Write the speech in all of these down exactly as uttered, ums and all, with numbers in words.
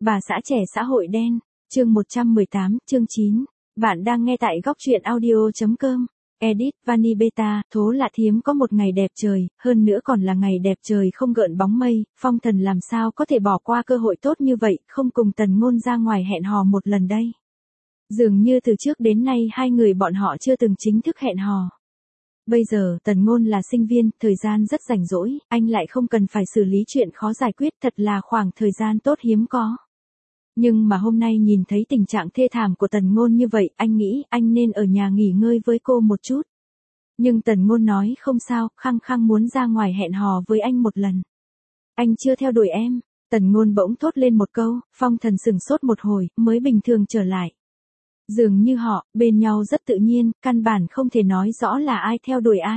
Bà xã trẻ xã hội đen, chương một trăm mười tám, chương chín. Bạn đang nghe tại góc truyện audio.com. Edit, Vani Beta, thố lạ thiếm có một ngày đẹp trời, hơn nữa còn là ngày đẹp trời không gợn bóng mây, Phong Thần làm sao có thể bỏ qua cơ hội tốt như vậy, không cùng Tần Ngôn ra ngoài hẹn hò một lần đây. Dường như từ trước đến nay hai người bọn họ chưa từng chính thức hẹn hò. Bây giờ, Tần Ngôn là sinh viên, thời gian rất rảnh rỗi, anh lại không cần phải xử lý chuyện khó giải quyết, thật là khoảng thời gian tốt hiếm có. Nhưng mà hôm nay nhìn thấy tình trạng thê thảm của Tần Ngôn như vậy, anh nghĩ anh nên ở nhà nghỉ ngơi với cô một chút. Nhưng Tần Ngôn nói không sao, khăng khăng muốn ra ngoài hẹn hò với anh một lần. Anh chưa theo đuổi em, Tần Ngôn bỗng thốt lên một câu, Phong Thần sửng sốt một hồi, mới bình thường trở lại. Dường như họ, bên nhau rất tự nhiên, căn bản không thể nói rõ là ai theo đuổi ai.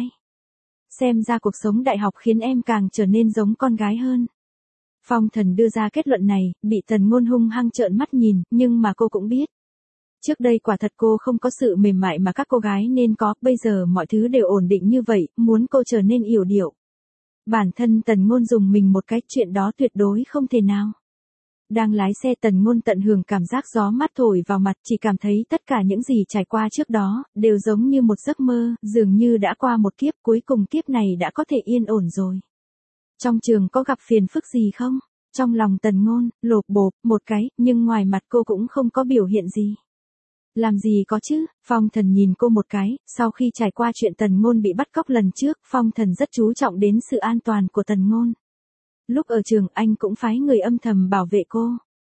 Xem ra cuộc sống đại học khiến em càng trở nên giống con gái hơn. Phong Thần đưa ra kết luận này, bị Tần Ngôn hung hăng trợn mắt nhìn, nhưng mà cô cũng biết. Trước đây quả thật cô không có sự mềm mại mà các cô gái nên có, bây giờ mọi thứ đều ổn định như vậy, muốn cô trở nên yểu điệu. Bản thân Tần Ngôn dùng mình một cái, chuyện đó tuyệt đối không thể nào. Đang lái xe Tần Ngôn tận hưởng cảm giác gió mát thổi vào mặt, chỉ cảm thấy tất cả những gì trải qua trước đó, đều giống như một giấc mơ, dường như đã qua một kiếp, cuối cùng kiếp này đã có thể yên ổn rồi. Trong trường có gặp phiền phức gì không? Trong lòng Tần Ngôn, lộp bộp, một cái, nhưng ngoài mặt cô cũng không có biểu hiện gì. Làm gì có chứ, Phong Thần nhìn cô một cái, sau khi trải qua chuyện Tần Ngôn bị bắt cóc lần trước, Phong Thần rất chú trọng đến sự an toàn của Tần Ngôn. Lúc ở trường anh cũng phái người âm thầm bảo vệ cô.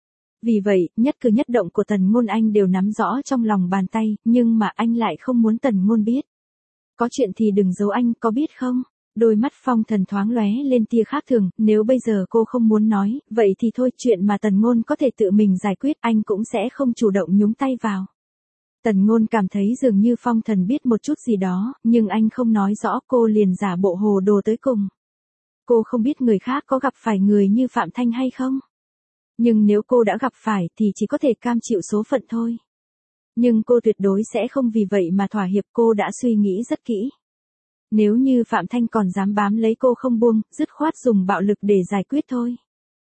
Vì vậy, nhất cử nhất động của Tần Ngôn anh đều nắm rõ trong lòng bàn tay, nhưng mà anh lại không muốn Tần Ngôn biết. Có chuyện thì đừng giấu anh, có biết không? Đôi mắt Phong Thần thoáng lóe lên tia khác thường, nếu bây giờ cô không muốn nói, vậy thì thôi, chuyện mà Tần Ngôn có thể tự mình giải quyết, anh cũng sẽ không chủ động nhúng tay vào. Tần Ngôn cảm thấy dường như Phong Thần biết một chút gì đó, nhưng anh không nói rõ, cô liền giả bộ hồ đồ tới cùng. Cô không biết người khác có gặp phải người như Phạm Thanh hay không? Nhưng nếu cô đã gặp phải thì chỉ có thể cam chịu số phận thôi. Nhưng cô tuyệt đối sẽ không vì vậy mà thỏa hiệp, cô đã suy nghĩ rất kỹ. Nếu như Phạm Thanh còn dám bám lấy cô không buông, dứt khoát dùng bạo lực để giải quyết thôi.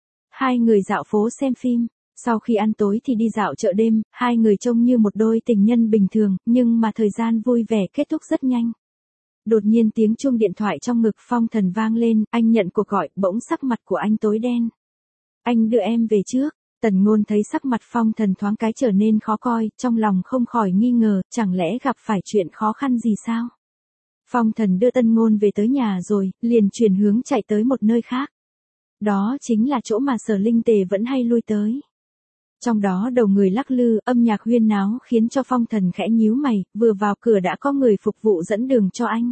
Hai người dạo phố xem phim, sau khi ăn tối thì đi dạo chợ đêm, hai người trông như một đôi tình nhân bình thường, nhưng mà thời gian vui vẻ kết thúc rất nhanh. Đột nhiên tiếng chuông điện thoại trong ngực Phong Thần vang lên, anh nhận cuộc gọi, bỗng sắc mặt của anh tối đen. Anh đưa em về trước. Tần Ngôn thấy sắc mặt Phong Thần thoáng cái trở nên khó coi, trong lòng không khỏi nghi ngờ, chẳng lẽ gặp phải chuyện khó khăn gì sao? Phong Thần đưa Tần Ngôn về tới nhà rồi, liền chuyển hướng chạy tới một nơi khác. Đó chính là chỗ mà Sở Linh Tề vẫn hay lui tới. Trong đó đầu người lắc lư, âm nhạc huyên náo khiến cho Phong Thần khẽ nhíu mày, vừa vào cửa đã có người phục vụ dẫn đường cho anh.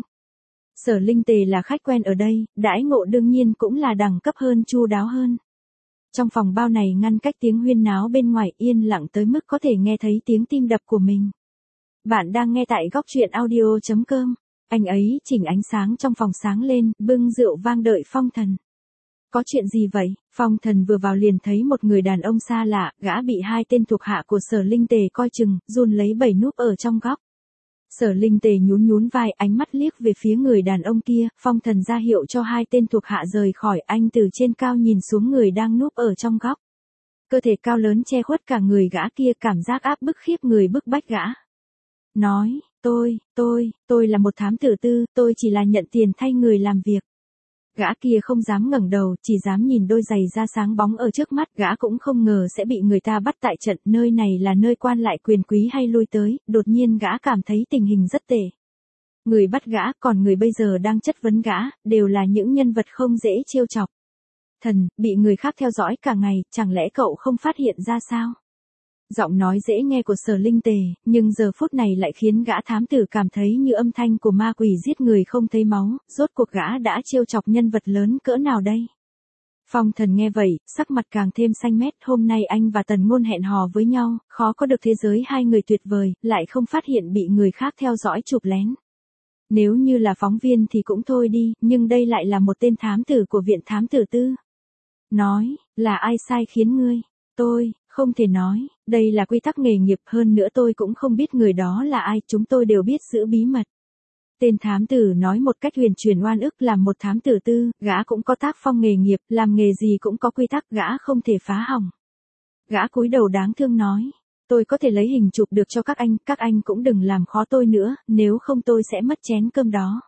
Sở Linh Tề là khách quen ở đây, đãi ngộ đương nhiên cũng là đẳng cấp hơn, chu đáo hơn. Trong phòng bao này ngăn cách tiếng huyên náo bên ngoài, yên lặng tới mức có thể nghe thấy tiếng tim đập của mình. Bạn đang nghe tại góc truyện audio.com. Anh ấy chỉnh ánh sáng trong phòng sáng lên, bưng rượu vang đợi Phong Thần. Có chuyện gì vậy? Phong Thần vừa vào liền thấy một người đàn ông xa lạ, gã bị hai tên thuộc hạ của Sở Linh Tề coi chừng, run lấy bẩy núp ở trong góc. Sở Linh Tề nhún nhún vai, ánh mắt liếc về phía người đàn ông kia, Phong Thần ra hiệu cho hai tên thuộc hạ rời khỏi, anh từ trên cao nhìn xuống người đang núp ở trong góc. Cơ thể cao lớn che khuất cả người gã kia, cảm giác áp bức khiếp người bức bách gã. Nói, tôi, tôi, tôi là một thám tử tư, tôi chỉ là nhận tiền thay người làm việc. Gã kia không dám ngẩng đầu, chỉ dám nhìn đôi giày da sáng bóng ở trước mắt, gã cũng không ngờ sẽ bị người ta bắt tại trận, nơi này là nơi quan lại quyền quý hay lui tới, đột nhiên gã cảm thấy tình hình rất tệ. Người bắt gã, còn người bây giờ đang chất vấn gã, đều là những nhân vật không dễ trêu chọc. Thần, bị người khác theo dõi cả ngày, chẳng lẽ cậu không phát hiện ra sao? Giọng nói dễ nghe của Sở Linh Tề, nhưng giờ phút này lại khiến gã thám tử cảm thấy như âm thanh của ma quỷ giết người không thấy máu, rốt cuộc gã đã trêu chọc nhân vật lớn cỡ nào đây? Phong Thần nghe vậy, sắc mặt càng thêm xanh mét, hôm nay anh và Tần Ngôn hẹn hò với nhau, khó có được thế giới hai người tuyệt vời, lại không phát hiện bị người khác theo dõi chụp lén. Nếu như là phóng viên thì cũng thôi đi, nhưng đây lại là một tên thám tử của viện thám tử tư. Nói, là ai sai khiến ngươi? Tôi, không thể nói, đây là quy tắc nghề nghiệp, hơn nữa tôi cũng không biết người đó là ai, chúng tôi đều biết giữ bí mật. Tên thám tử nói một cách huyền chuyển, oan ức, làm một thám tử tư, gã cũng có tác phong nghề nghiệp, làm nghề gì cũng có quy tắc, gã không thể phá hỏng. Gã cúi đầu đáng thương nói. Tôi có thể lấy hình chụp được cho các anh, các anh cũng đừng làm khó tôi nữa, nếu không tôi sẽ mất chén cơm đó.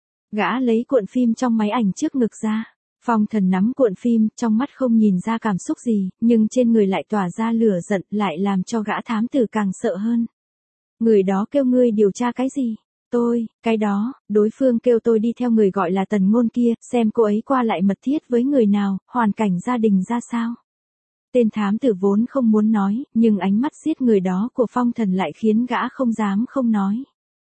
Gã lấy cuộn phim trong máy ảnh trước ngực ra. Phong Thần nắm cuộn phim, trong mắt không nhìn ra cảm xúc gì, nhưng trên người lại tỏa ra lửa giận, lại làm cho gã thám tử càng sợ hơn. Người đó kêu ngươi điều tra cái gì? Tôi, cái đó, đối phương kêu tôi đi theo người gọi là Tần Ngôn kia, xem cô ấy qua lại mật thiết với người nào, hoàn cảnh gia đình ra sao. Tên thám tử vốn không muốn nói, nhưng ánh mắt giết người đó của Phong Thần lại khiến gã không dám không nói.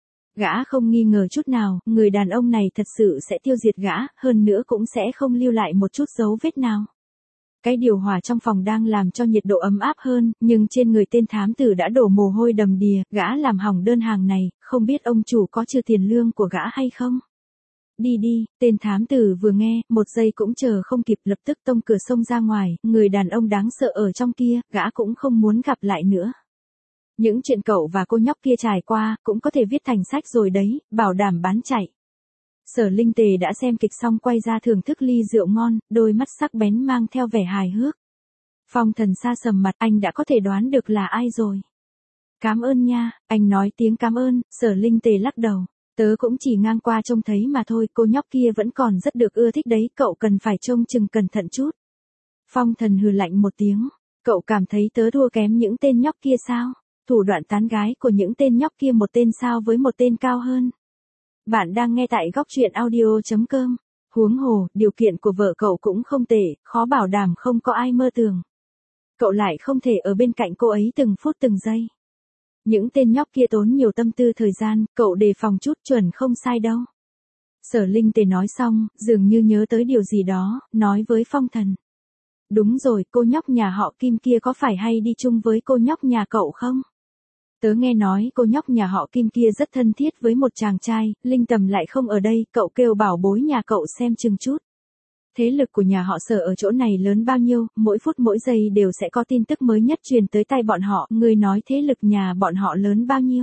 Gã không nghi ngờ chút nào, người đàn ông này thật sự sẽ tiêu diệt gã, hơn nữa cũng sẽ không lưu lại một chút dấu vết nào. Cái điều hòa trong phòng đang làm cho nhiệt độ ấm áp hơn, nhưng trên người tên thám tử đã đổ mồ hôi đầm đìa, gã làm hỏng đơn hàng này, không biết ông chủ có trừ tiền lương của gã hay không? Đi đi, tên thám tử vừa nghe, một giây cũng chờ không kịp lập tức tông cửa xông ra ngoài, người đàn ông đáng sợ ở trong kia, gã cũng không muốn gặp lại nữa. Những chuyện cậu và cô nhóc kia trải qua, cũng có thể viết thành sách rồi đấy, bảo đảm bán chạy. Sở Linh Tề đã xem kịch xong quay ra thưởng thức ly rượu ngon, đôi mắt sắc bén mang theo vẻ hài hước. Phong Thần sa sầm mặt, anh đã có thể đoán được là ai rồi. Cảm ơn nha, anh nói tiếng cảm ơn, Sở Linh Tề lắc đầu. Tớ cũng chỉ ngang qua trông thấy mà thôi, cô nhóc kia vẫn còn rất được ưa thích đấy, cậu cần phải trông chừng cẩn thận chút. Phong Thần hừ lạnh một tiếng, cậu cảm thấy tớ thua kém những tên nhóc kia sao? Thủ đoạn tán gái của những tên nhóc kia một tên sao với một tên cao hơn. Bạn đang nghe tại góc truyện audio chấm com. Huống hồ, điều kiện của vợ cậu cũng không tệ, khó bảo đảm không có ai mơ tưởng. Cậu lại không thể ở bên cạnh cô ấy từng phút từng giây. Những tên nhóc kia tốn nhiều tâm tư thời gian, cậu đề phòng chút chuẩn không sai đâu. Sở Linh Tề nói xong, dường như nhớ tới điều gì đó, nói với Phong Thần. Đúng rồi, cô nhóc nhà họ Kim kia có phải hay đi chung với cô nhóc nhà cậu không? Tớ nghe nói cô nhóc nhà họ Kim kia rất thân thiết với một chàng trai, Linh Tầm lại không ở đây, cậu kêu bảo bối nhà cậu xem chừng chút. Thế lực của nhà họ Sở ở chỗ này lớn bao nhiêu, mỗi phút mỗi giây đều sẽ có tin tức mới nhất truyền tới tay bọn họ, người nói thế lực nhà bọn họ lớn bao nhiêu.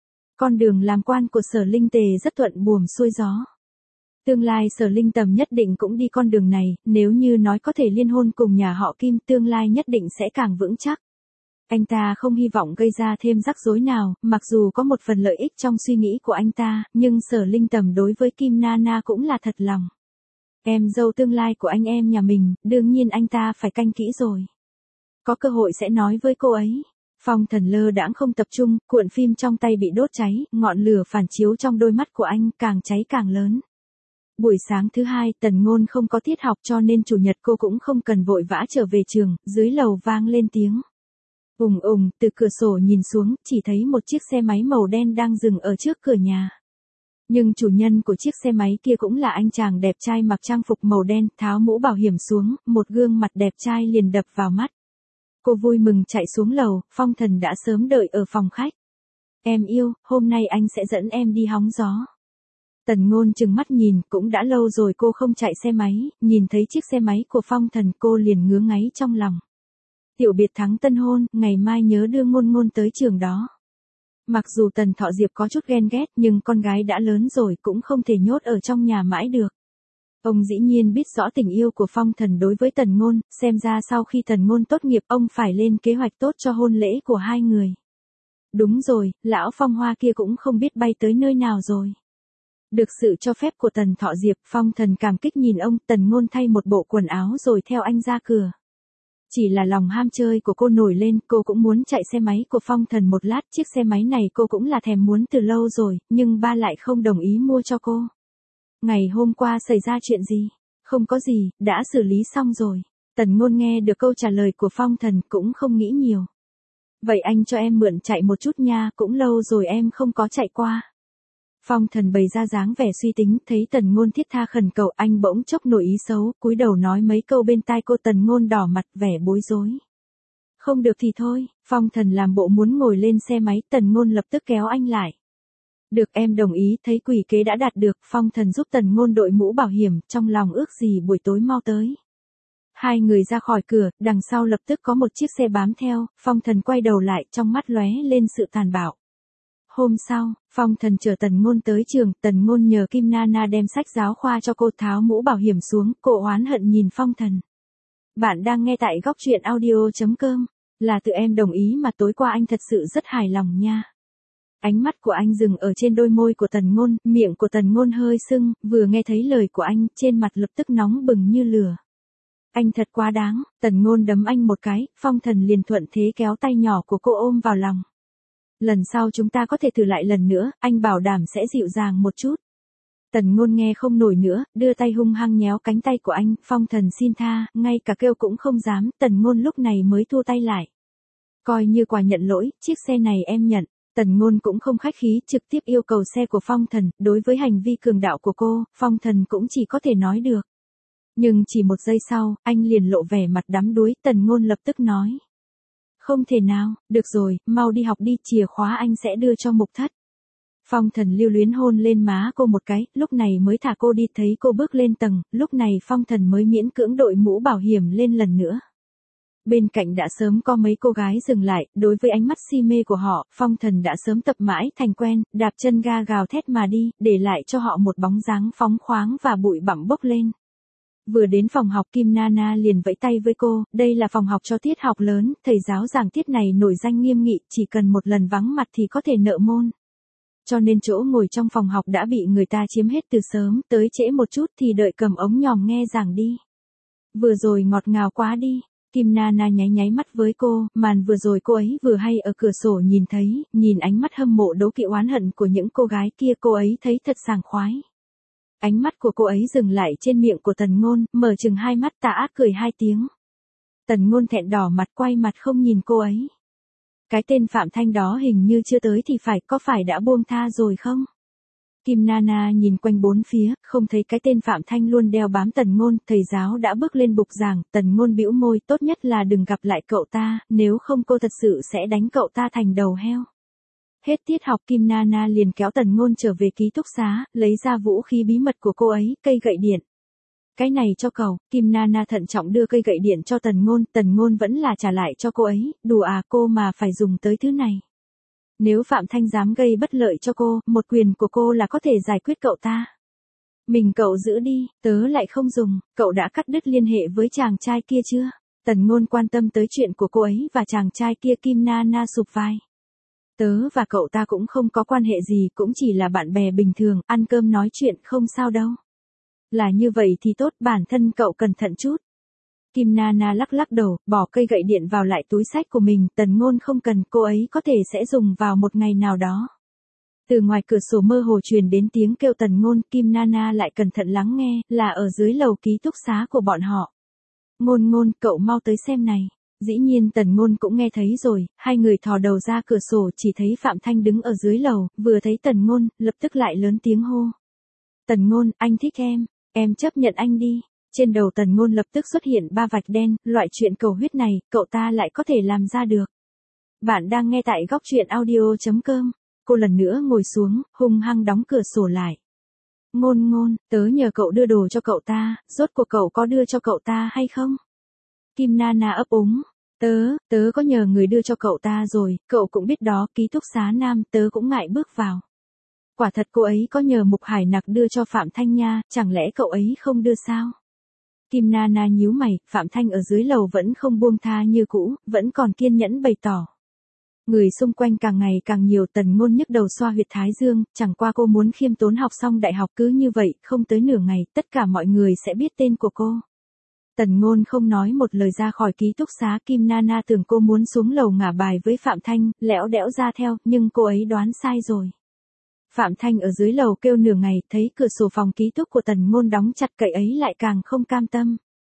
Con đường làm quan của Sở Linh Tề rất thuận buồm xuôi gió. Tương lai Sở Linh Tầm nhất định cũng đi con đường này, nếu như nói có thể liên hôn cùng nhà họ Kim, tương lai nhất định sẽ càng vững chắc. Anh ta không hy vọng gây ra thêm rắc rối nào, mặc dù có một phần lợi ích trong suy nghĩ của anh ta, nhưng Sở Linh Tầm đối với Kim Nana cũng là thật lòng. Em dâu tương lai của anh em nhà mình, đương nhiên anh ta phải canh kỹ rồi. Có cơ hội sẽ nói với cô ấy. Phong Thần lơ đãng không tập trung, cuộn phim trong tay bị đốt cháy, ngọn lửa phản chiếu trong đôi mắt của anh, càng cháy càng lớn. Buổi sáng thứ hai, Tần Ngôn không có tiết học cho nên chủ nhật cô cũng không cần vội vã trở về trường, dưới lầu vang lên tiếng. Ùng ùng, từ cửa sổ nhìn xuống, chỉ thấy một chiếc xe máy màu đen đang dừng ở trước cửa nhà. Nhưng chủ nhân của chiếc xe máy kia cũng là anh chàng đẹp trai mặc trang phục màu đen, tháo mũ bảo hiểm xuống, một gương mặt đẹp trai liền đập vào mắt. Cô vui mừng chạy xuống lầu, Phong Thần đã sớm đợi ở phòng khách. Em yêu, hôm nay anh sẽ dẫn em đi hóng gió. Tần Ngôn trừng mắt nhìn, cũng đã lâu rồi cô không chạy xe máy, nhìn thấy chiếc xe máy của Phong Thần cô liền ngứa ngáy trong lòng. Tiểu biệt thắng tân hôn, ngày mai nhớ đưa Ngôn Ngôn tới trường đó. Mặc dù Tần Thọ Diệp có chút ghen ghét nhưng con gái đã lớn rồi cũng không thể nhốt ở trong nhà mãi được. Ông dĩ nhiên biết rõ tình yêu của Phong Thần đối với Tần Ngôn, xem ra sau khi Tần Ngôn tốt nghiệp ông phải lên kế hoạch tốt cho hôn lễ của hai người. Đúng rồi, lão Phong Hoa kia cũng không biết bay tới nơi nào rồi. Được sự cho phép của Tần Thọ Diệp, Phong Thần cảm kích nhìn ông, Tần Ngôn thay một bộ quần áo rồi theo anh ra cửa. Chỉ là lòng ham chơi của cô nổi lên, cô cũng muốn chạy xe máy của Phong Thần một lát, chiếc xe máy này cô cũng là thèm muốn từ lâu rồi, nhưng ba lại không đồng ý mua cho cô. Ngày hôm qua xảy ra chuyện gì? Không có gì, đã xử lý xong rồi. Tần Ngôn nghe được câu trả lời của Phong Thần cũng không nghĩ nhiều. Vậy anh cho em mượn chạy một chút nha, cũng lâu rồi em không có chạy qua. Phong Thần bày ra dáng vẻ suy tính, thấy Tần Ngôn thiết tha khẩn cầu, anh bỗng chốc nổi ý xấu, cúi đầu nói mấy câu bên tai cô. Tần Ngôn đỏ mặt vẻ bối rối. Không được thì thôi, Phong Thần làm bộ muốn ngồi lên xe máy, Tần Ngôn lập tức kéo anh lại. Được, em đồng ý, thấy quỷ kế đã đạt được, Phong Thần giúp Tần Ngôn đội mũ bảo hiểm, trong lòng ước gì buổi tối mau tới. Hai người ra khỏi cửa, đằng sau lập tức có một chiếc xe bám theo, Phong Thần quay đầu lại, trong mắt lóe lên sự tàn bạo. Hôm sau, Phong Thần chở Tần Ngôn tới trường, Tần Ngôn nhờ Kim Nana đem sách giáo khoa cho cô, tháo mũ bảo hiểm xuống, cô oán hận nhìn Phong Thần. Bạn đang nghe tại góc truyện audio chấm com. Là tự em đồng ý mà tối qua anh thật sự rất hài lòng nha. Ánh mắt của anh dừng ở trên đôi môi của Tần Ngôn, miệng của Tần Ngôn hơi sưng, vừa nghe thấy lời của anh, trên mặt lập tức nóng bừng như lửa. Anh thật quá đáng, Tần Ngôn đấm anh một cái, Phong Thần liền thuận thế kéo tay nhỏ của cô ôm vào lòng. Lần sau chúng ta có thể thử lại lần nữa, anh bảo đảm sẽ dịu dàng một chút. Tần Ngôn nghe không nổi nữa, đưa tay hung hăng nhéo cánh tay của anh, Phong Thần xin tha, ngay cả kêu cũng không dám, Tần Ngôn lúc này mới thua tay lại. Coi như quà nhận lỗi, chiếc xe này em nhận. Tần Ngôn cũng không khách khí, trực tiếp yêu cầu xe của Phong Thần, đối với hành vi cường đạo của cô, Phong Thần cũng chỉ có thể nói được. Nhưng chỉ một giây sau, anh liền lộ vẻ mặt đắm đuối, Tần Ngôn lập tức nói. Không thể nào, được rồi, mau đi học đi, chìa khóa anh sẽ đưa cho Mục Thất. Phong Thần lưu luyến hôn lên má cô một cái, lúc này mới thả cô đi, thấy cô bước lên tầng, lúc này Phong Thần mới miễn cưỡng đội mũ bảo hiểm lên lần nữa. Bên cạnh đã sớm có mấy cô gái dừng lại, đối với ánh mắt si mê của họ, Phong Thần đã sớm tập mãi thành quen, đạp chân ga gào thét mà đi, để lại cho họ một bóng dáng phóng khoáng và bụi bặm bốc lên. Vừa đến phòng học Kim Nana liền vẫy tay với cô, đây là phòng học cho tiết học lớn, thầy giáo giảng tiết này nổi danh nghiêm nghị, chỉ cần một lần vắng mặt thì có thể nợ môn. Cho nên chỗ ngồi trong phòng học đã bị người ta chiếm hết từ sớm, tới trễ một chút thì đợi cầm ống nhòm nghe giảng đi. Vừa rồi ngọt ngào quá đi. Kim Nana nháy nháy mắt với cô, màn vừa rồi cô ấy vừa hay ở cửa sổ nhìn thấy, nhìn ánh mắt hâm mộ đố kỵ oán hận của những cô gái kia, cô ấy thấy thật sảng khoái. Ánh mắt của cô ấy dừng lại trên miệng của Tần Ngôn, mở chừng hai mắt tà ác cười hai tiếng. Tần Ngôn thẹn đỏ mặt quay mặt không nhìn cô ấy. Cái tên Phạm Thanh đó hình như chưa tới thì phải, có phải đã buông tha rồi không? Kim Nana nhìn quanh bốn phía, không thấy cái tên Phạm Thanh luôn đeo bám Tần Ngôn, thầy giáo đã bước lên bục giảng, Tần Ngôn bĩu môi, tốt nhất là đừng gặp lại cậu ta, nếu không cô thật sự sẽ đánh cậu ta thành đầu heo. Hết tiết học Kim Nana liền kéo Tần Ngôn trở về ký túc xá, lấy ra vũ khí bí mật của cô ấy, cây gậy điện. Cái này cho cậu, Kim Nana thận trọng đưa cây gậy điện cho Tần Ngôn, Tần Ngôn vẫn là trả lại cho cô ấy, đùa à, cô mà phải dùng tới thứ này. Nếu Phạm Thanh dám gây bất lợi cho cô, một quyền của cô là có thể giải quyết cậu ta. Mình cậu giữ đi, tớ lại không dùng, cậu đã cắt đứt liên hệ với chàng trai kia chưa? Tần Ngôn quan tâm tới chuyện của cô ấy và chàng trai kia, Kim Nana sụp vai. Tớ và cậu ta cũng không có quan hệ gì, cũng chỉ là bạn bè bình thường, ăn cơm nói chuyện không sao đâu. Là như vậy thì tốt, bản thân cậu cẩn thận chút. Kim Nana lắc lắc đầu, bỏ cây gậy điện vào lại túi xách của mình, Tần Ngôn không cần, cô ấy có thể sẽ dùng vào một ngày nào đó. Từ ngoài cửa sổ mơ hồ truyền đến tiếng kêu Tần Ngôn, Kim Nana lại cẩn thận lắng nghe, là ở dưới lầu ký túc xá của bọn họ. Ngôn Ngôn, cậu mau tới xem này. Dĩ nhiên Tần Ngôn cũng nghe thấy rồi, hai người thò đầu ra cửa sổ, chỉ thấy Phạm Thanh đứng ở dưới lầu, vừa thấy Tần Ngôn, lập tức lại lớn tiếng hô. Tần Ngôn, anh thích em, em chấp nhận anh đi. Trên đầu Tần Ngôn lập tức xuất hiện ba vạch đen, loại chuyện cầu huyết này, cậu ta lại có thể làm ra được. Bạn đang nghe tại góc truyện audio chấm com. Cô lần nữa ngồi xuống, hung hăng đóng cửa sổ lại. Ngôn Ngôn, tớ nhờ cậu đưa đồ cho cậu ta, rốt cuộc cậu có đưa cho cậu ta hay không? Kim Nana ấp úng. Tớ, tớ có nhờ người đưa cho cậu ta rồi, cậu cũng biết đó, ký túc xá nam, tớ cũng ngại bước vào. Quả thật cô ấy có nhờ Mục Hải Nặc đưa cho Phạm Thanh nha, chẳng lẽ cậu ấy không đưa sao? Kim Nana nhíu mày, Phạm Thanh ở dưới lầu vẫn không buông tha như cũ, vẫn còn kiên nhẫn bày tỏ. Người xung quanh càng ngày càng nhiều, Tần Ngôn nhức đầu xoa huyệt thái dương, chẳng qua cô muốn khiêm tốn học xong đại học, cứ như vậy, không tới nửa ngày, tất cả mọi người sẽ biết tên của cô. Tần Ngôn không nói một lời ra khỏi ký túc xá, Kim Nana tưởng cô muốn xuống lầu ngả bài với Phạm Thanh, lẽo đẽo ra theo, nhưng cô ấy đoán sai rồi. Phạm Thanh ở dưới lầu kêu nửa ngày, thấy cửa sổ phòng ký túc của Tần Ngôn đóng chặt, cậy ấy lại càng không cam tâm.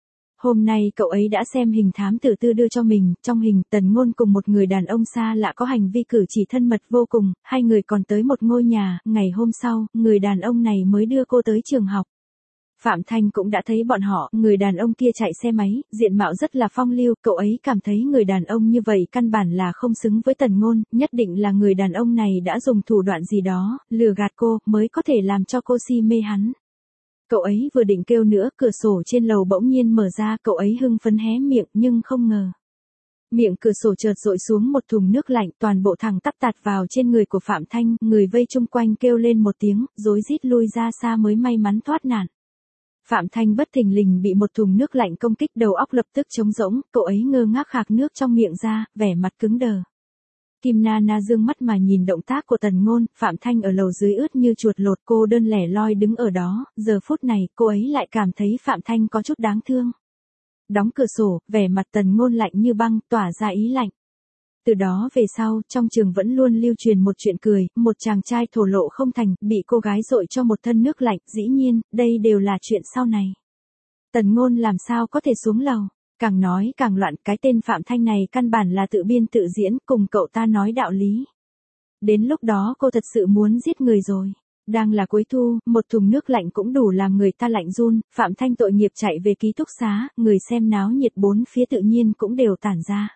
Hôm nay cậu ấy đã xem hình thám tử tư đưa cho mình, trong hình Tần Ngôn cùng một người đàn ông xa lạ có hành vi cử chỉ thân mật vô cùng, hai người còn tới một ngôi nhà, ngày hôm sau, người đàn ông này mới đưa cô tới trường học. Phạm Thanh cũng đã thấy bọn họ, người đàn ông kia chạy xe máy, diện mạo rất là phong lưu, cậu ấy cảm thấy người đàn ông như vậy căn bản là không xứng với Tần Ngôn, nhất định là người đàn ông này đã dùng thủ đoạn gì đó, lừa gạt cô, mới có thể làm cho cô si mê hắn. Cậu ấy vừa định kêu nữa, cửa sổ trên lầu bỗng nhiên mở ra, cậu ấy hưng phấn hé miệng, nhưng không ngờ. Miệng cửa sổ chợt dội xuống một thùng nước lạnh, toàn bộ thẳng tắp tạt vào trên người của Phạm Thanh, người vây chung quanh kêu lên một tiếng, rối rít lui ra xa mới may mắn thoát nạn. Phạm Thanh bất thình lình bị một thùng nước lạnh công kích, đầu óc lập tức trống rỗng, cậu ấy ngơ ngác khạc nước trong miệng ra, vẻ mặt cứng đờ. Kim Nana dương mắt mà nhìn động tác của Tần Ngôn, Phạm Thanh ở lầu dưới ướt như chuột lột, cô đơn lẻ loi đứng ở đó, giờ phút này cô ấy lại cảm thấy Phạm Thanh có chút đáng thương. Đóng cửa sổ, vẻ mặt Tần Ngôn lạnh như băng, tỏa ra ý lạnh. Từ đó về sau, trong trường vẫn luôn lưu truyền một chuyện cười, một chàng trai thổ lộ không thành, bị cô gái dội cho một thân nước lạnh, dĩ nhiên, đây đều là chuyện sau này. Tần Ngôn làm sao có thể xuống lầu, càng nói càng loạn, cái tên Phạm Thanh này căn bản là tự biên tự diễn, cùng cậu ta nói đạo lý. Đến lúc đó cô thật sự muốn giết người rồi. Đang là cuối thu, một thùng nước lạnh cũng đủ làm người ta lạnh run, Phạm Thanh tội nghiệp chạy về ký túc xá, người xem náo nhiệt bốn phía tự nhiên cũng đều tản ra.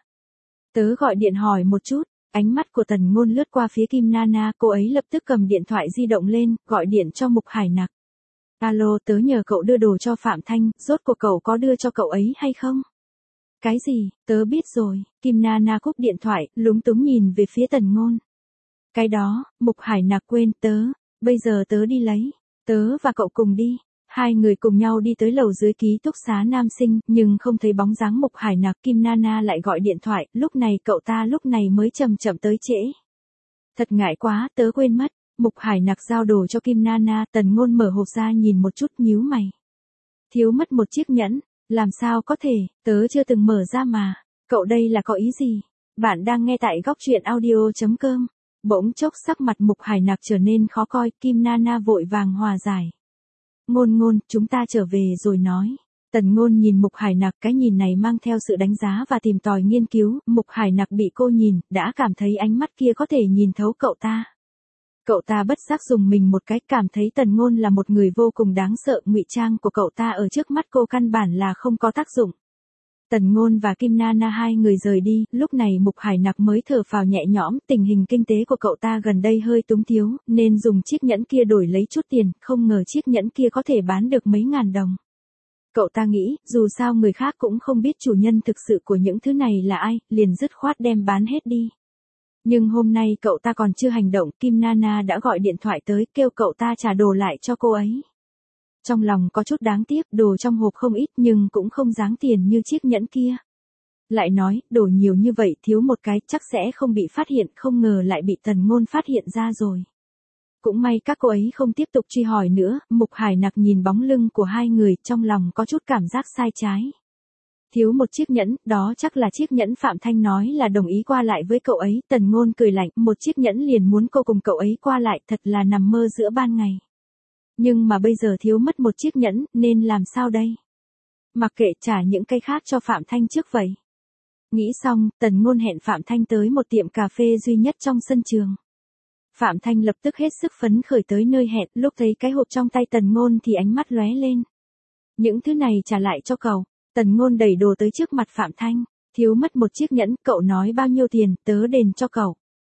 Tớ gọi điện hỏi một chút, ánh mắt của Tần Ngôn lướt qua phía Kim Nana, cô ấy lập tức cầm điện thoại di động lên, gọi điện cho Mục Hải Nặc. Alo, tớ nhờ cậu đưa đồ cho Phạm Thanh, rốt cuộc cậu có đưa cho cậu ấy hay không? Cái gì, tớ biết rồi, Kim Nana cúp điện thoại, lúng túng nhìn về phía Tần Ngôn. Cái đó, Mục Hải Nặc quên tớ, bây giờ tớ đi lấy, tớ và cậu cùng đi. Hai người cùng nhau đi tới lầu dưới ký túc xá nam sinh, nhưng không thấy bóng dáng Mục Hải Nặc, Kim Nana lại gọi điện thoại, lúc này cậu ta lúc này mới chậm chậm tới trễ. Thật ngại quá, tớ quên mất. Mục Hải Nặc giao đồ cho Kim Nana, Tần Ngôn mở hộp ra nhìn một chút, nhíu mày. Thiếu mất một chiếc nhẫn, làm sao có thể, tớ chưa từng mở ra mà. Cậu đây là có ý gì? Bạn đang nghe tại góc truyện audio chấm com. Bỗng chốc sắc mặt Mục Hải Nặc trở nên khó coi, Kim Nana vội vàng hòa giải. Ngôn ngôn, chúng ta trở về rồi nói. Tần Ngôn nhìn Mục Hải Nặc, cái nhìn này mang theo sự đánh giá và tìm tòi nghiên cứu, Mục Hải Nặc bị cô nhìn, đã cảm thấy ánh mắt kia có thể nhìn thấu cậu ta. Cậu ta bất giác dùng mình một cái, cảm thấy Tần Ngôn là một người vô cùng đáng sợ, ngụy trang của cậu ta ở trước mắt cô căn bản là không có tác dụng. Tần Ngôn và Kim Nana hai người rời đi, lúc này Mục Hải Nặc mới thở phào nhẹ nhõm, tình hình kinh tế của cậu ta gần đây hơi túng thiếu, nên dùng chiếc nhẫn kia đổi lấy chút tiền, không ngờ chiếc nhẫn kia có thể bán được mấy ngàn đồng. Cậu ta nghĩ, dù sao người khác cũng không biết chủ nhân thực sự của những thứ này là ai, liền dứt khoát đem bán hết đi. Nhưng hôm nay cậu ta còn chưa hành động, Kim Nana đã gọi điện thoại tới, kêu cậu ta trả đồ lại cho cô ấy. Trong lòng có chút đáng tiếc, đồ trong hộp không ít nhưng cũng không đáng tiền như chiếc nhẫn kia. Lại nói, đồ nhiều như vậy thiếu một cái chắc sẽ không bị phát hiện, không ngờ lại bị Tần Ngôn phát hiện ra rồi. Cũng may các cô ấy không tiếp tục truy hỏi nữa, Mục Hải Nặc nhìn bóng lưng của hai người, trong lòng có chút cảm giác sai trái. Thiếu một chiếc nhẫn, đó chắc là chiếc nhẫn Phạm Thanh nói là đồng ý qua lại với cậu ấy, Tần Ngôn cười lạnh, một chiếc nhẫn liền muốn cô cùng cậu ấy qua lại, thật là nằm mơ giữa ban ngày. Nhưng mà bây giờ thiếu mất một chiếc nhẫn, nên làm sao đây? Mặc kệ, trả những cái khác cho Phạm Thanh trước vậy. Nghĩ xong, Tần Ngôn hẹn Phạm Thanh tới một tiệm cà phê duy nhất trong sân trường. Phạm Thanh lập tức hết sức phấn khởi tới nơi hẹn, lúc thấy cái hộp trong tay Tần Ngôn thì ánh mắt lóe lên. Những thứ này trả lại cho cậu. Tần Ngôn đẩy đồ tới trước mặt Phạm Thanh, thiếu mất một chiếc nhẫn, cậu nói bao nhiêu tiền, tớ đền cho cậu.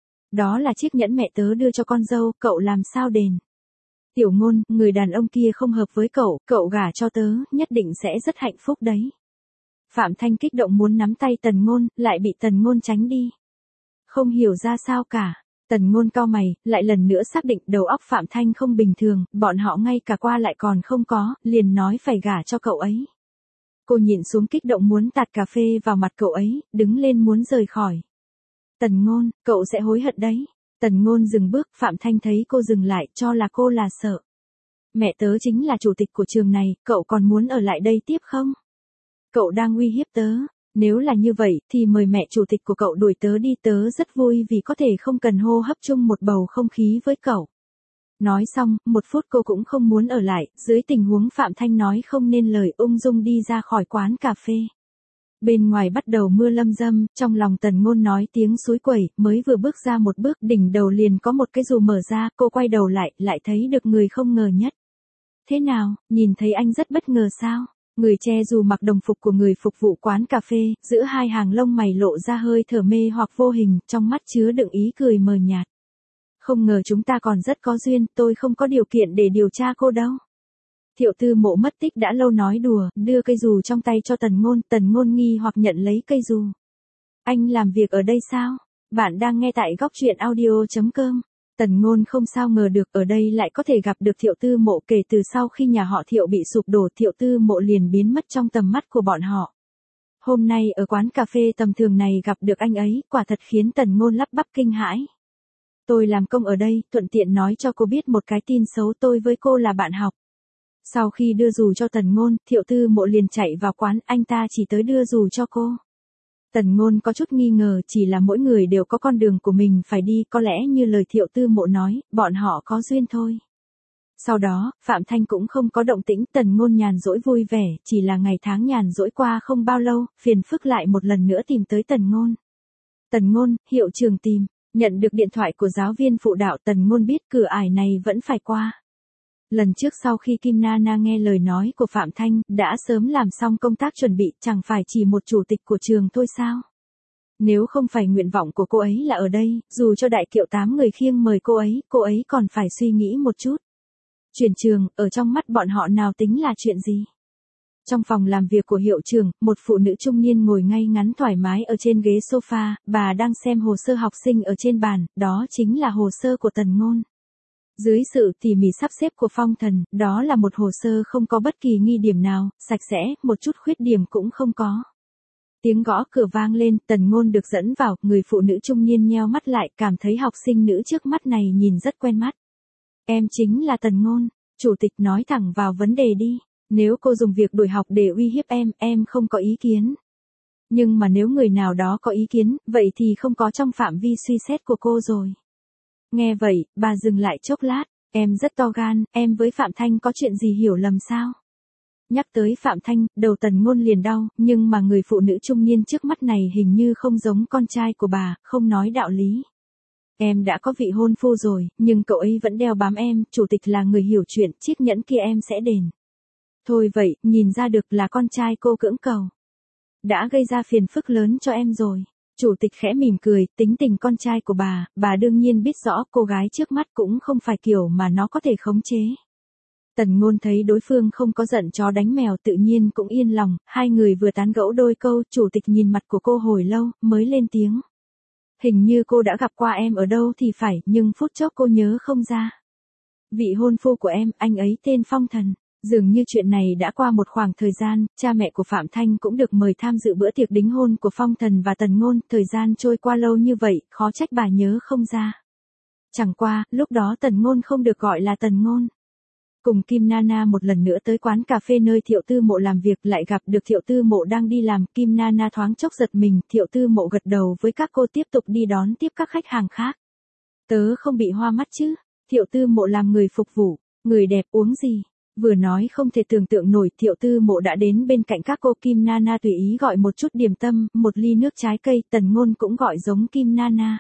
Đó là chiếc nhẫn mẹ tớ đưa cho con dâu, cậu làm sao đền? Tiểu Ngôn, người đàn ông kia không hợp với cậu, cậu gả cho tớ, nhất định sẽ rất hạnh phúc đấy. Phạm Thanh kích động muốn nắm tay Tần Ngôn, lại bị Tần Ngôn tránh đi. Không hiểu ra sao cả. Tần Ngôn cau mày, lại lần nữa xác định đầu óc Phạm Thanh không bình thường, bọn họ ngay cả qua lại còn không có, liền nói phải gả cho cậu ấy. Cô nhìn xuống kích động muốn tạt cà phê vào mặt cậu ấy, đứng lên muốn rời khỏi. Tần Ngôn, cậu sẽ hối hận đấy. Tần Ngôn dừng bước, Phạm Thanh thấy cô dừng lại, cho là cô là sợ. Mẹ tớ chính là chủ tịch của trường này, cậu còn muốn ở lại đây tiếp không? Cậu đang uy hiếp tớ. Nếu là như vậy, thì mời mẹ chủ tịch của cậu đuổi tớ đi, tớ rất vui vì có thể không cần hô hấp chung một bầu không khí với cậu. Nói xong, một phút cô cũng không muốn ở lại, dưới tình huống Phạm Thanh nói không nên lời, ung dung đi ra khỏi quán cà phê. Bên ngoài bắt đầu mưa lâm dâm, trong lòng Tần Ngôn nói tiếng suối quẩy, mới vừa bước ra một bước, đỉnh đầu liền có một cái dù mở ra, cô quay đầu lại, lại thấy được người không ngờ nhất. Thế nào, nhìn thấy anh rất bất ngờ sao? Người che dù mặc đồng phục của người phục vụ quán cà phê, giữa hai hàng lông mày lộ ra hơi thở mê hoặc vô hình, trong mắt chứa đựng ý cười mờ nhạt. Không ngờ chúng ta còn rất có duyên, tôi không có điều kiện để điều tra cô đâu. Thiệu Tư Mộ mất tích đã lâu nói đùa, đưa cây dù trong tay cho Tần Ngôn, Tần Ngôn nghi hoặc nhận lấy cây dù. Anh làm việc ở đây sao? Bạn đang nghe tại góc truyện audio chấm com. Tần Ngôn không sao ngờ được ở đây lại có thể gặp được Thiệu Tư Mộ, kể từ sau khi nhà họ Thiệu bị sụp đổ, Thiệu Tư Mộ liền biến mất trong tầm mắt của bọn họ. Hôm nay ở quán cà phê tầm thường này gặp được anh ấy, quả thật khiến Tần Ngôn lắp bắp kinh hãi. Tôi làm công ở đây, thuận tiện nói cho cô biết một cái tin xấu, tôi với cô là bạn học. Sau khi đưa dù cho Tần Ngôn, Thiệu Tư Mộ liền chạy vào quán, anh ta chỉ tới đưa dù cho cô. Tần Ngôn có chút nghi ngờ, chỉ là mỗi người đều có con đường của mình phải đi, có lẽ như lời Thiệu Tư Mộ nói, bọn họ có duyên thôi. Sau đó, Phạm Thanh cũng không có động tĩnh, Tần Ngôn nhàn rỗi vui vẻ, chỉ là ngày tháng nhàn rỗi qua không bao lâu, phiền phức lại một lần nữa tìm tới Tần Ngôn. Tần Ngôn, hiệu trưởng tìm, nhận được điện thoại của giáo viên phụ đạo, Tần Ngôn biết cửa ải này vẫn phải qua. Lần trước sau khi Kim Nana nghe lời nói của Phạm Thanh, đã sớm làm xong công tác chuẩn bị, chẳng phải chỉ một chủ tịch của trường thôi sao? Nếu không phải nguyện vọng của cô ấy là ở đây, dù cho đại kiệu tám người khiêng mời cô ấy, cô ấy còn phải suy nghĩ một chút. Chuyển trường, ở trong mắt bọn họ nào tính là chuyện gì? Trong phòng làm việc của hiệu trưởng, một phụ nữ trung niên ngồi ngay ngắn thoải mái ở trên ghế sofa, bà đang xem hồ sơ học sinh ở trên bàn, đó chính là hồ sơ của Tần Ngôn. Dưới sự tỉ mỉ sắp xếp của Phong Thần, đó là một hồ sơ không có bất kỳ nghi điểm nào, sạch sẽ, một chút khuyết điểm cũng không có. Tiếng gõ cửa vang lên, Tần Ngôn được dẫn vào, người phụ nữ trung niên nheo mắt lại, cảm thấy học sinh nữ trước mắt này nhìn rất quen mắt. Em chính là Tần Ngôn, chủ tịch nói thẳng vào vấn đề đi, nếu cô dùng việc đuổi học để uy hiếp em, em không có ý kiến. Nhưng mà nếu người nào đó có ý kiến, vậy thì không có trong phạm vi suy xét của cô rồi. Nghe vậy, bà dừng lại chốc lát, em rất to gan, em với Phạm Thanh có chuyện gì hiểu lầm sao? Nhắc tới Phạm Thanh, đầu Tần Ngôn liền đau, nhưng mà người phụ nữ trung niên trước mắt này hình như không giống con trai của bà, không nói đạo lý. Em đã có vị hôn phu rồi, nhưng cậu ấy vẫn đeo bám em, chủ tịch là người hiểu chuyện, chiếc nhẫn kia em sẽ đền. Thôi vậy, nhìn ra được là con trai cô cưỡng cầu. Đã gây ra phiền phức lớn cho em rồi. Chủ tịch khẽ mỉm cười, tính tình con trai của bà, bà đương nhiên biết rõ cô gái trước mắt cũng không phải kiểu mà nó có thể khống chế. Tần Ngôn thấy đối phương không có giận chó đánh mèo tự nhiên cũng yên lòng, hai người vừa tán gẫu đôi câu, chủ tịch nhìn mặt của cô hồi lâu, mới lên tiếng. Hình như cô đã gặp qua em ở đâu thì phải, nhưng phút chốc cô nhớ không ra. Vị hôn phu của em, anh ấy tên Phong Thần. Dường như chuyện này đã qua một khoảng thời gian, cha mẹ của Phạm Thanh cũng được mời tham dự bữa tiệc đính hôn của Phong Thần và Tần Ngôn, thời gian trôi qua lâu như vậy, khó trách bà nhớ không ra. Chẳng qua, lúc đó Tần Ngôn không được gọi là Tần Ngôn. Cùng Kim Nana một lần nữa tới quán cà phê nơi Thiệu Tư Mộ làm việc, lại gặp được Thiệu Tư Mộ đang đi làm, Kim Nana thoáng chốc giật mình, Thiệu Tư Mộ gật đầu với các cô tiếp tục đi đón tiếp các khách hàng khác. Tớ không bị hoa mắt chứ? Thiệu Tư Mộ làm người phục vụ, người đẹp uống gì? Vừa nói không thể tưởng tượng nổi, Thiệu Tư Mộ đã đến bên cạnh các cô. Kim Nana tùy ý gọi một chút điểm tâm, một ly nước trái cây, Tần Ngôn cũng gọi giống Kim Nana.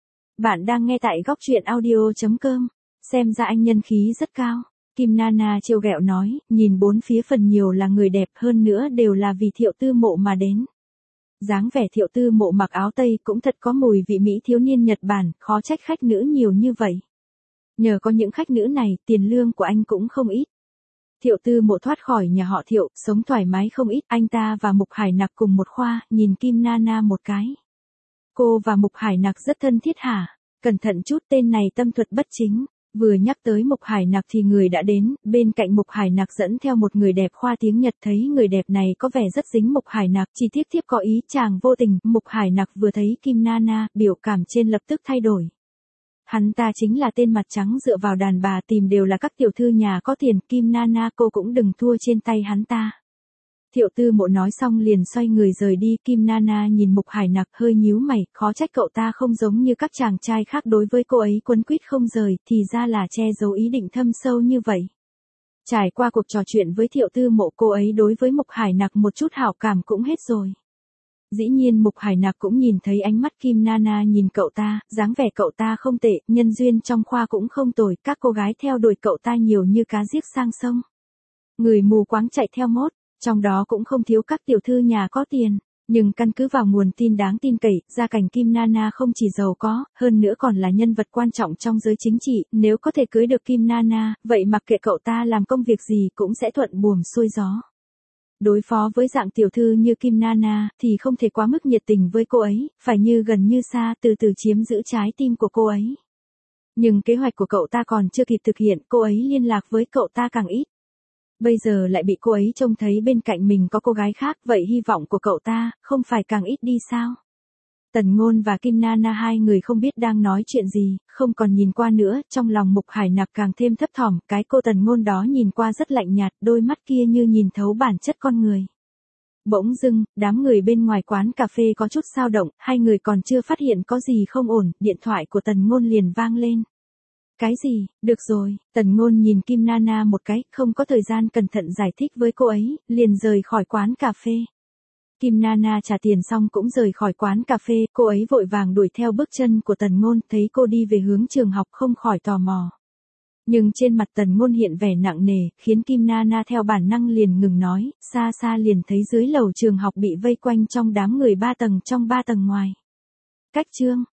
Bạn đang nghe tại góc truyện audio chấm com, xem ra anh nhân khí rất cao. Kim Nana trêu ghẹo nói, nhìn bốn phía phần nhiều là người đẹp, hơn nữa đều là vì Thiệu Tư Mộ mà đến. Dáng vẻ Thiệu Tư Mộ mặc áo tây cũng thật có mùi vị Mỹ thiếu niên Nhật Bản, khó trách khách nữ nhiều như vậy. Nhờ có những khách nữ này, tiền lương của anh cũng không ít. Thiệu Tư Mộ thoát khỏi nhà họ Thiệu, sống thoải mái không ít, anh ta và Mục Hải Nặc cùng một khoa, nhìn Kim Nana một cái. Cô và Mục Hải Nặc rất thân thiết hả? Cẩn thận chút, tên này tâm thuật bất chính. Vừa nhắc tới Mục Hải Nặc thì người đã đến, bên cạnh Mục Hải Nặc dẫn theo một người đẹp khoa tiếng Nhật, thấy người đẹp này có vẻ rất dính Mục Hải Nặc, chỉ tiếc tiếp có ý chàng vô tình. Mục Hải Nặc vừa thấy Kim Nana, biểu cảm trên lập tức thay đổi. Hắn ta chính là tên mặt trắng dựa vào đàn bà tìm đều là các tiểu thư nhà có tiền, Kim Nana cô cũng đừng thua trên tay hắn ta. Thiệu Tư Mộ nói xong liền xoay người rời đi, Kim Nana nhìn Mục Hải Nặc hơi nhíu mày, khó trách cậu ta không giống như các chàng trai khác đối với cô ấy quấn quýt không rời, thì ra là che giấu ý định thâm sâu như vậy. Trải qua cuộc trò chuyện với Thiệu Tư Mộ, cô ấy đối với Mục Hải Nặc một chút hảo cảm cũng hết rồi. Dĩ nhiên Mục Hải Nặc cũng nhìn thấy ánh mắt Kim Nana nhìn cậu ta, dáng vẻ cậu ta không tệ, nhân duyên trong khoa cũng không tồi, các cô gái theo đuổi cậu ta nhiều như cá giết sang sông. Người mù quáng chạy theo mốt, trong đó cũng không thiếu các tiểu thư nhà có tiền, nhưng căn cứ vào nguồn tin đáng tin cậy, gia cảnh Kim Nana không chỉ giàu có, hơn nữa còn là nhân vật quan trọng trong giới chính trị, nếu có thể cưới được Kim Nana, vậy mặc kệ cậu ta làm công việc gì cũng sẽ thuận buồm xuôi gió. Đối phó với dạng tiểu thư như Kim Nana, thì không thể quá mức nhiệt tình với cô ấy, phải như gần như xa, từ từ chiếm giữ trái tim của cô ấy. Nhưng kế hoạch của cậu ta còn chưa kịp thực hiện, cô ấy liên lạc với cậu ta càng ít. Bây giờ lại bị cô ấy trông thấy bên cạnh mình có cô gái khác, vậy hy vọng của cậu ta, không phải càng ít đi sao? Tần Ngôn và Kim Nana hai người không biết đang nói chuyện gì, không còn nhìn qua nữa, trong lòng Mục Hải Nặc càng thêm thấp thỏm, cái cô Tần Ngôn đó nhìn qua rất lạnh nhạt, đôi mắt kia như nhìn thấu bản chất con người. Bỗng dưng, đám người bên ngoài quán cà phê có chút dao động, hai người còn chưa phát hiện có gì không ổn, điện thoại của Tần Ngôn liền vang lên. Cái gì, được rồi, Tần Ngôn nhìn Kim Nana một cái, không có thời gian cẩn thận giải thích với cô ấy, liền rời khỏi quán cà phê. Kim Nana trả tiền xong cũng rời khỏi quán cà phê, cô ấy vội vàng đuổi theo bước chân của Tần Ngôn, thấy cô đi về hướng trường học không khỏi tò mò. Nhưng trên mặt Tần Ngôn hiện vẻ nặng nề, khiến Kim Nana theo bản năng liền ngừng nói, xa xa liền thấy dưới lầu trường học bị vây quanh trong đám người ba tầng trong ba tầng ngoài. Cách chương